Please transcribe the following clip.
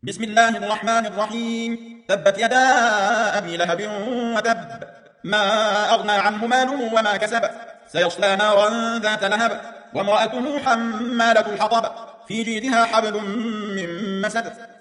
بسم الله الرحمن الرحيم. تبت يدا أبي لهب وتب، ما أغنى عنه ماله وما كسب، سيصلى نارا ذات لهب، وامرأته حمالة الحطب، في جيدها حبل من مسد.